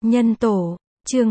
Nhân tổ, chương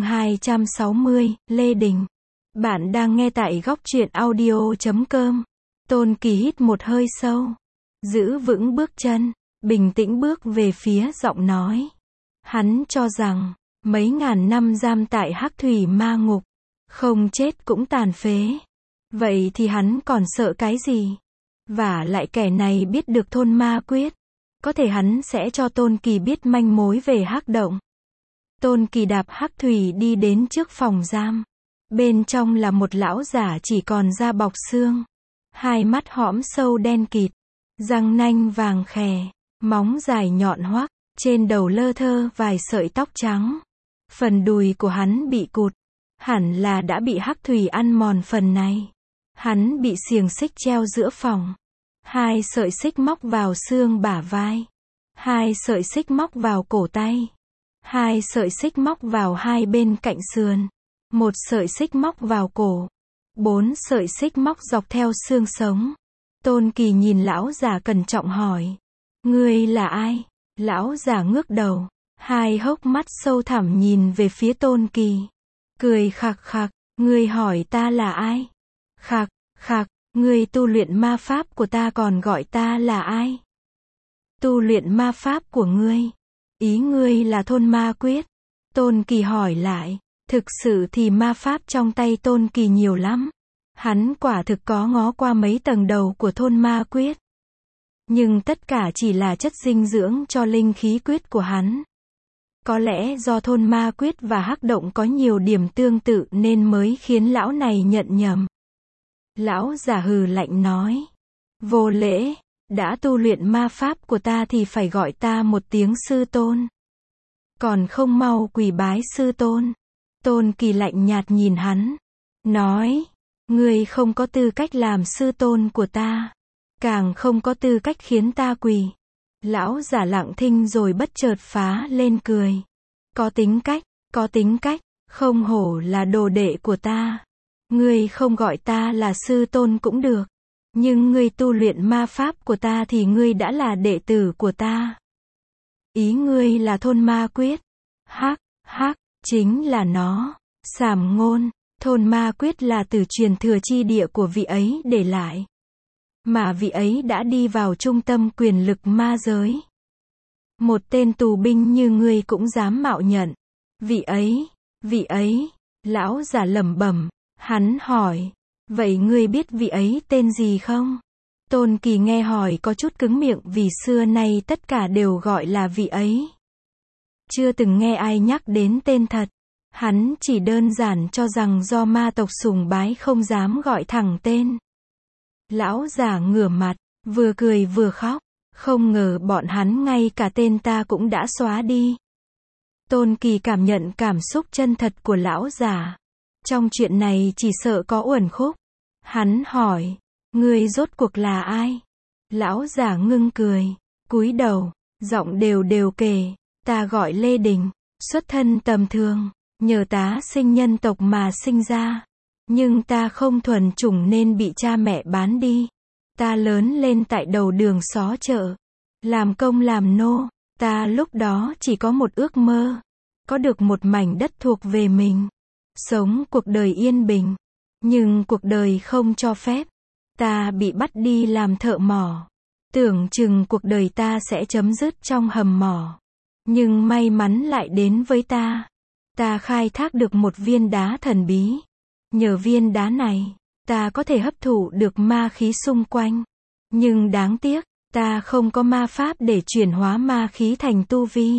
260, Lê Đình. Bạn đang nghe tại góc truyện audio.com. Tôn Kỳ hít một hơi sâu, giữ vững bước chân, bình tĩnh bước về phía giọng nói. Hắn cho rằng, mấy ngàn năm giam tại Hắc Thủy Ma Ngục, không chết cũng tàn phế. Vậy thì hắn còn sợ cái gì? Vả lại kẻ này biết được thôn ma quyết, có thể hắn sẽ cho Tôn Kỳ biết manh mối về Hắc Động. Tôn Kỳ đạp Hắc Thủy đi đến trước phòng giam. Bên trong là một lão giả chỉ còn da bọc xương. Hai mắt hõm sâu đen kịt. Răng nanh vàng khè. Móng dài nhọn hoắt. Trên đầu lơ thơ vài sợi tóc trắng. Phần đùi của hắn bị cụt. Hẳn là đã bị Hắc Thủy ăn mòn phần này. Hắn bị xiềng xích treo giữa phòng. Hai sợi xích móc vào xương bả vai. Hai sợi xích móc vào cổ tay. Hai sợi xích móc vào hai bên cạnh sườn. Một sợi xích móc vào cổ. 4 sợi xích móc dọc theo xương sống. Tôn Kỳ nhìn lão già cẩn trọng hỏi. Ngươi là ai? Lão già ngước đầu. Hai hốc mắt sâu thẳm nhìn về phía Tôn Kỳ. Cười khạc khạc. Ngươi hỏi ta là ai? Khạc, khạc. Ngươi tu luyện ma pháp của ta còn gọi ta là ai? Tu luyện ma pháp của ngươi? Ý ngươi là thôn ma quyết? Tôn Kỳ hỏi lại. Thực sự thì ma pháp trong tay Tôn Kỳ nhiều lắm. Hắn quả thực có ngó qua mấy tầng đầu của thôn ma quyết. Nhưng tất cả chỉ là chất dinh dưỡng cho linh khí quyết của hắn. Có lẽ do thôn ma quyết và Hắc Động có nhiều điểm tương tự nên mới khiến lão này nhận nhầm. Lão giả hừ lạnh nói. Vô lễ, đã tu luyện ma pháp của ta thì phải gọi ta một tiếng sư tôn. Còn không mau quỳ bái sư tôn. Tôn Kỳ lạnh nhạt nhìn hắn. Nói, ngươi không có tư cách làm sư tôn của ta. Càng không có tư cách khiến ta quỳ. Lão giả lặng thinh rồi bất chợt phá lên cười. Có tính cách, không hổ là đồ đệ của ta. Ngươi không gọi ta là sư tôn cũng được. Nhưng ngươi tu luyện ma pháp của ta thì ngươi đã là đệ tử của ta. Ý ngươi là thôn ma quyết. Hắc, chính là nó. Sảm ngôn, thôn ma quyết là từ truyền thừa chi địa của vị ấy để lại. Mà vị ấy đã đi vào trung tâm quyền lực ma giới. Một tên tù binh như ngươi cũng dám mạo nhận. Vị ấy, lão giả lẩm bẩm. Hắn hỏi, vậy ngươi biết vị ấy tên gì không? Tôn Kỳ nghe hỏi có chút cứng miệng vì xưa nay tất cả đều gọi là vị ấy. Chưa từng nghe ai nhắc đến tên thật. Hắn chỉ đơn giản cho rằng do ma tộc sùng bái không dám gọi thẳng tên. Lão già ngửa mặt, vừa cười vừa khóc. Không ngờ bọn hắn ngay cả tên ta cũng đã xóa đi. Tôn Kỳ cảm nhận cảm xúc chân thật của lão già. Trong chuyện này chỉ sợ có uẩn khúc. Hắn hỏi, ngươi rốt cuộc là ai? Lão già ngưng cười, cúi đầu, giọng đều kể, ta gọi Lê Đình, xuất thân tầm thường, nhờ tá sinh nhân tộc mà sinh ra. Nhưng ta không thuần chủng nên bị cha mẹ bán đi. Ta lớn lên tại đầu đường xó chợ, làm công làm nô. Ta lúc đó chỉ có một ước mơ, có được một mảnh đất thuộc về mình. Sống cuộc đời yên bình. Nhưng cuộc đời không cho phép. Ta bị bắt đi làm thợ mỏ. Tưởng chừng cuộc đời ta sẽ chấm dứt trong hầm mỏ. Nhưng may mắn lại đến với ta. Ta khai thác được một viên đá thần bí. Nhờ viên đá này, ta có thể hấp thụ được ma khí xung quanh. Nhưng đáng tiếc, ta không có ma pháp để chuyển hóa ma khí thành tu vi.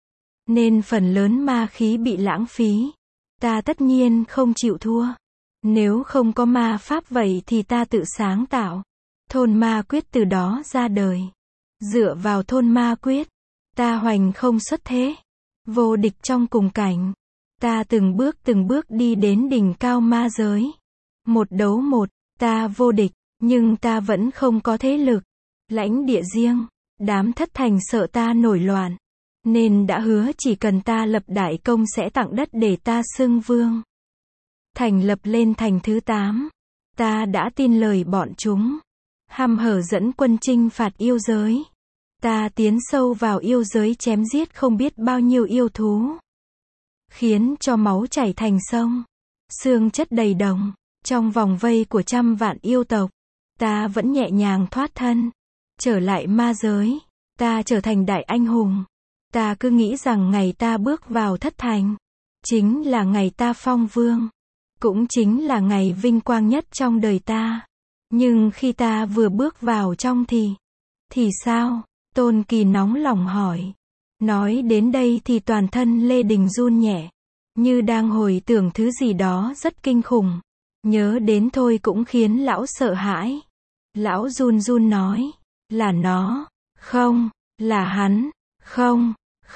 Nên phần lớn ma khí bị lãng phí. Ta tất nhiên không chịu thua. Nếu không có ma pháp vậy thì ta tự sáng tạo. Thôn ma quyết từ đó ra đời. Dựa vào thôn ma quyết, ta hoành không xuất thế. Vô địch trong cùng cảnh. Ta từng bước đi đến đỉnh cao ma giới. Một đấu một, ta vô địch, nhưng ta vẫn không có thế lực. Lãnh địa riêng, đám thất thành sợ ta nổi loạn. Nên đã hứa chỉ cần ta lập đại công sẽ tặng đất để ta xưng vương. Thành lập lên thành thứ 8. Ta đã tin lời bọn chúng. Hăm hở dẫn quân chinh phạt yêu giới. Ta tiến sâu vào yêu giới chém giết không biết bao nhiêu yêu thú. khiến cho máu chảy thành sông, xương chất đầy đồng, trong vòng vây của trăm vạn yêu tộc, ta vẫn nhẹ nhàng thoát thân, trở lại ma giới, ta trở thành đại anh hùng. Ta cứ nghĩ rằng ngày ta bước vào thất thành, chính là ngày ta phong vương, cũng chính là ngày vinh quang nhất trong đời ta. Nhưng khi ta vừa bước vào trong thì sao? Tôn Kỳ nóng lòng hỏi. Nói đến đây thì toàn thân Lê Đình run nhẹ, như đang hồi tưởng thứ gì đó rất kinh khủng. Nhớ đến thôi cũng khiến lão sợ hãi. Lão run run nói, là nó, không, là hắn, không,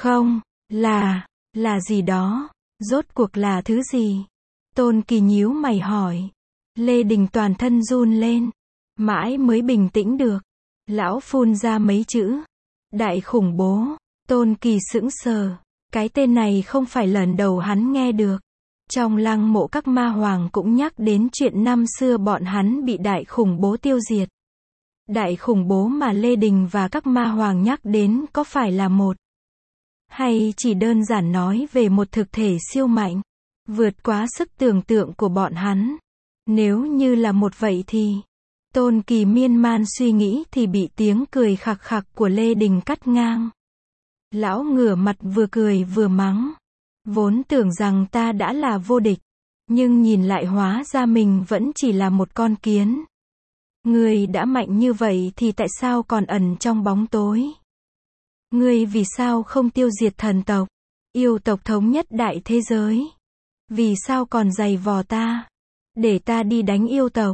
là gì đó, rốt cuộc là thứ gì? Tôn Kỳ nhíu mày hỏi. Lê Đình toàn thân run lên, mãi mới bình tĩnh được. Lão phun ra mấy chữ, đại khủng bố. Tôn Kỳ sững sờ, cái tên này không phải lần đầu hắn nghe được. Trong lăng mộ các ma hoàng cũng nhắc đến chuyện năm xưa bọn hắn bị đại khủng bố tiêu diệt. Đại khủng bố mà Lê Đình và các ma hoàng nhắc đến có phải là một, hay chỉ đơn giản nói về một thực thể siêu mạnh, vượt quá sức tưởng tượng của bọn hắn? Nếu như là một vậy thì, Tôn Kỳ miên man suy nghĩ thì bị tiếng cười khặc khặc của Lê Đình cắt ngang. Lão ngửa mặt vừa cười vừa mắng. Vốn tưởng rằng ta đã là vô địch, nhưng nhìn lại hóa ra mình vẫn chỉ là một con kiến. Ngươi đã mạnh như vậy thì tại sao còn ẩn trong bóng tối? Ngươi vì sao không tiêu diệt thần tộc, yêu tộc thống nhất đại thế giới? Vì sao còn giày vò ta, để ta đi đánh yêu tộc?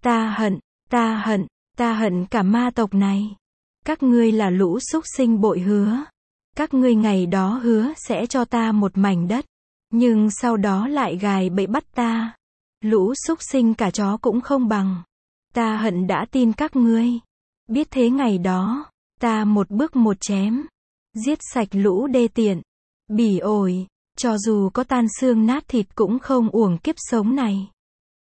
Ta hận cả ma tộc này. Các ngươi là lũ súc sinh bội hứa. Các ngươi ngày đó hứa sẽ cho ta một mảnh đất, nhưng sau đó lại gài bẫy bắt ta. Lũ súc sinh cả chó cũng không bằng. Ta hận đã tin các ngươi. Biết thế ngày đó, ta một bước một chém, giết sạch lũ đê tiện, bỉ ổi, cho dù có tan xương nát thịt cũng không uổng kiếp sống này.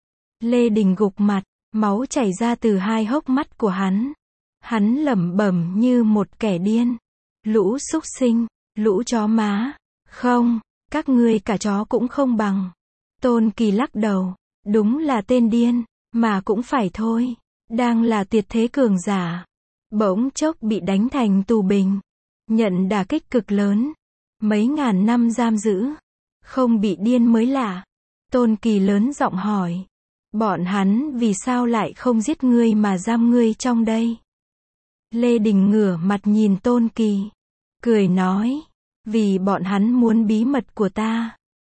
Lê Đình gục mặt, máu chảy ra từ hai hốc mắt của hắn. Hắn lẩm bẩm như một kẻ điên. Lũ súc sinh, lũ chó má, không, các ngươi cả chó cũng không bằng. Tôn Kỳ lắc đầu, đúng là tên điên, mà cũng phải thôi, đang là tuyệt thế cường giả. Bỗng chốc bị đánh thành tù binh, nhận đả kích cực lớn, mấy ngàn năm giam giữ, không bị điên mới lạ. Tôn Kỳ lớn giọng hỏi, bọn hắn vì sao lại không giết ngươi mà giam ngươi trong đây? Lê Đình ngửa mặt nhìn Tôn Kỳ, cười nói, vì bọn hắn muốn bí mật của ta.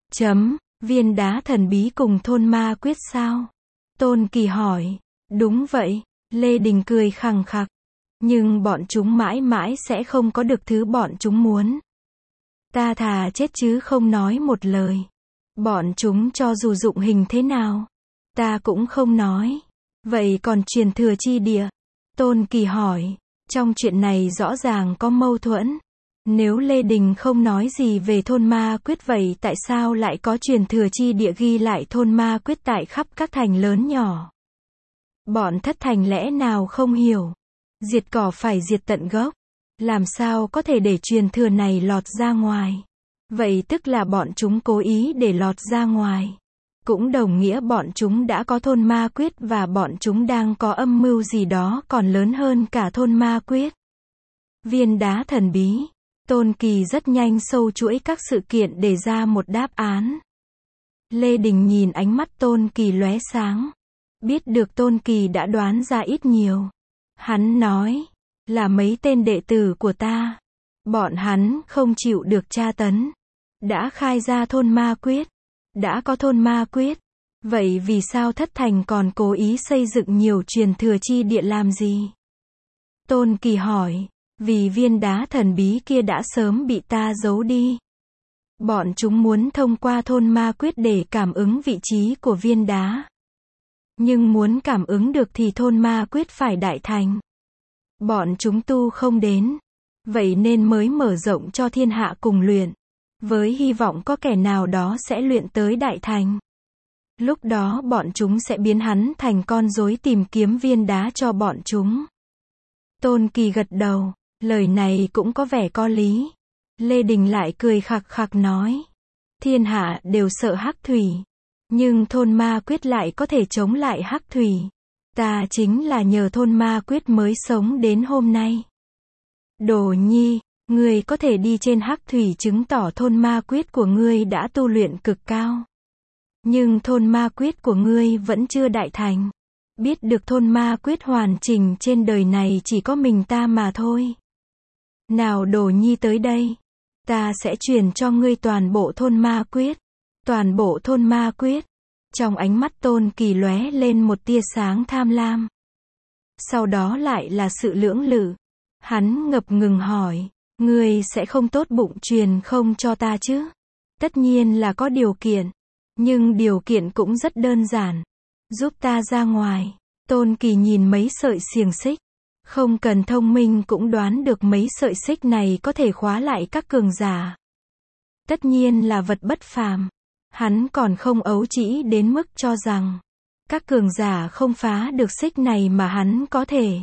Viên đá thần bí cùng thôn ma quyết sao? Tôn Kỳ hỏi. Đúng vậy, Lê Đình cười khằng khặc. Nhưng bọn chúng mãi mãi sẽ không có được thứ bọn chúng muốn. Ta thà chết chứ không nói một lời. Bọn chúng cho dù dụng hình thế nào, ta cũng không nói. Vậy còn truyền thừa chi địa? Tôn Kỳ hỏi. Trong chuyện này rõ ràng có mâu thuẫn. Nếu Lê Đình không nói gì về thôn ma quyết vậy tại sao lại có truyền thừa chi địa ghi lại thôn ma quyết tại khắp các thành lớn nhỏ? Bọn thất thành lẽ nào không hiểu? Diệt cỏ phải diệt tận gốc. Làm sao có thể để truyền thừa này lọt ra ngoài? Vậy tức là bọn chúng cố ý để lọt ra ngoài. Cũng đồng nghĩa bọn chúng đã có thôn ma quyết và bọn chúng đang có âm mưu gì đó còn lớn hơn cả thôn ma quyết. Viên đá thần bí. Tôn Kỳ rất nhanh sâu chuỗi các sự kiện để ra một đáp án. Lê Đình nhìn ánh mắt Tôn Kỳ lóe sáng. Biết được Tôn Kỳ đã đoán ra ít nhiều. Hắn nói, là mấy tên đệ tử của ta. Bọn hắn không chịu được tra tấn. Đã khai ra thôn ma quyết. Đã có thôn ma quyết. Vậy vì sao thất thành còn cố ý xây dựng nhiều truyền thừa chi địa làm gì? Tôn Kỳ hỏi. Vì viên đá thần bí kia đã sớm bị ta giấu đi. Bọn chúng muốn thông qua thôn ma quyết để cảm ứng vị trí của viên đá. Nhưng muốn cảm ứng được thì thôn ma quyết phải đại thành. Bọn chúng tu không đến. Vậy nên mới mở rộng cho thiên hạ cùng luyện. Với hy vọng có kẻ nào đó sẽ luyện tới đại thành. Lúc đó bọn chúng sẽ biến hắn thành con rối tìm kiếm viên đá cho bọn chúng. Tôn Kỳ gật đầu. Lời này cũng có vẻ có lý. Lê Đình lại cười khặc khặc nói. Thiên hạ đều sợ hắc thủy. Nhưng thôn ma quyết lại có thể chống lại hắc thủy. Ta chính là nhờ thôn ma quyết mới sống đến hôm nay. Đồ nhi, ngươi có thể đi trên hắc thủy chứng tỏ thôn ma quyết của ngươi đã tu luyện cực cao. Nhưng thôn ma quyết của ngươi vẫn chưa đại thành. Biết được thôn ma quyết hoàn chỉnh trên đời này chỉ có mình ta mà thôi. Nào đồ nhi tới đây. Ta sẽ truyền cho ngươi toàn bộ thôn ma quyết. Toàn bộ thôn ma quyết. Trong ánh mắt Tôn Kỳ lóe lên một tia sáng tham lam. Sau đó lại là sự lưỡng lự. Hắn ngập ngừng hỏi. Ngươi sẽ không tốt bụng truyền không cho ta chứ? Tất nhiên là có điều kiện. Nhưng điều kiện cũng rất đơn giản. Giúp ta ra ngoài. Tôn Kỳ nhìn mấy sợi xiềng xích. Không cần thông minh cũng đoán được mấy sợi xích này có thể khóa lại các cường giả. Tất nhiên là vật bất phàm. Hắn còn không ấu trĩ đến mức cho rằng các cường giả không phá được xích này mà hắn có thể.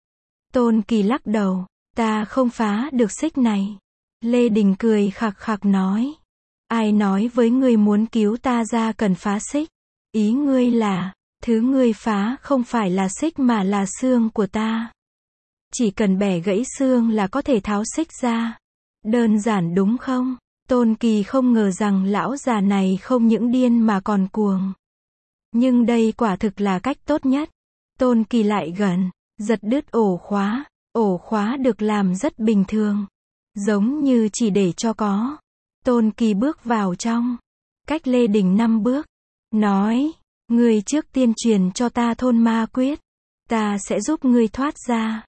Tôn Kỳ lắc đầu. Ta không phá được xích này. Lê Đình cười khặc khặc nói. Ai nói với ngươi muốn cứu ta ra cần phá xích? Ý ngươi là, thứ ngươi phá không phải là xích mà là xương của ta. Chỉ cần bẻ gãy xương là có thể tháo xích ra. Đơn giản đúng không? Tôn Kỳ không ngờ rằng lão già này không những điên mà còn cuồng. Nhưng đây quả thực là cách tốt nhất. Tôn Kỳ lại gần, giật đứt ổ khóa. Ổ khóa được làm rất bình thường. Giống như chỉ để cho có. Tôn Kỳ bước vào trong. Cách Lê Đình 5 bước. Nói, ngươi trước tiên truyền cho ta thôn ma quyết. Ta sẽ giúp ngươi thoát ra.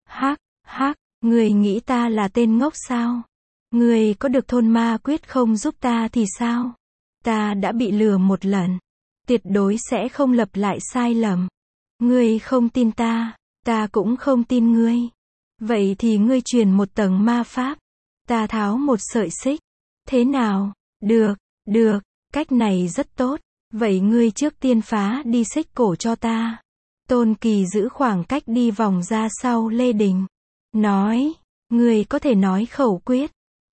Hắc, ngươi nghĩ ta là tên ngốc sao? Ngươi có được thôn ma quyết không giúp ta thì sao? Ta đã bị lừa một lần. Tuyệt đối sẽ không lặp lại sai lầm. Ngươi không tin ta, ta cũng không tin ngươi. Vậy thì ngươi truyền một tầng ma pháp. Ta tháo một sợi xích. Thế nào? Được, cách này rất tốt. Vậy ngươi trước tiên phá đi xích cổ cho ta. Tôn Kỳ giữ khoảng cách đi vòng ra sau Lê Đình. Nói, ngươi có thể nói khẩu quyết.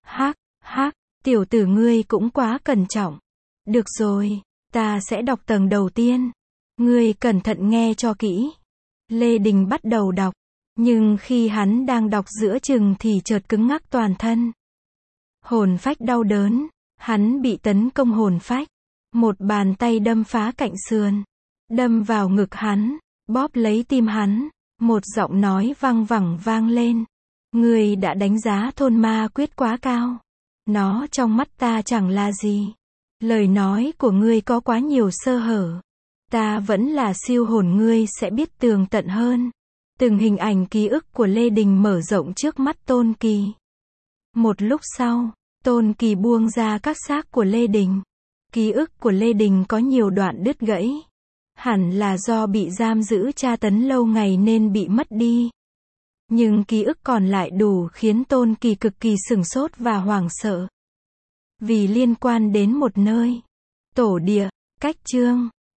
Hắc, tiểu tử ngươi cũng quá cẩn trọng. Được rồi, ta sẽ đọc tầng đầu tiên. Ngươi cẩn thận nghe cho kỹ. Lê Đình bắt đầu đọc. Nhưng khi hắn đang đọc giữa chừng thì chợt cứng ngắc toàn thân. Hồn phách đau đớn. Hắn bị tấn công hồn phách. Một bàn tay đâm phá cạnh sườn. Đâm vào ngực hắn. Bóp lấy tim hắn. Một giọng nói vang vẳng vang lên. Ngươi đã đánh giá thôn ma quyết quá cao. Nó trong mắt ta chẳng là gì. Lời nói của ngươi có quá nhiều sơ hở. Ta vẫn là siêu hồn, ngươi sẽ biết tường tận hơn. Từng hình ảnh ký ức của Lê Đình mở rộng trước mắt Tôn Kỳ. Một lúc sau, Tôn Kỳ buông ra các xác của Lê Đình. Ký ức của Lê Đình có nhiều đoạn đứt gãy. Hẳn là do bị giam giữ tra tấn lâu ngày nên bị mất đi. Nhưng ký ức còn lại đủ khiến Tôn Kỳ cực kỳ sửng sốt và hoảng sợ. Vì liên quan đến một nơi, tổ địa, cách chương.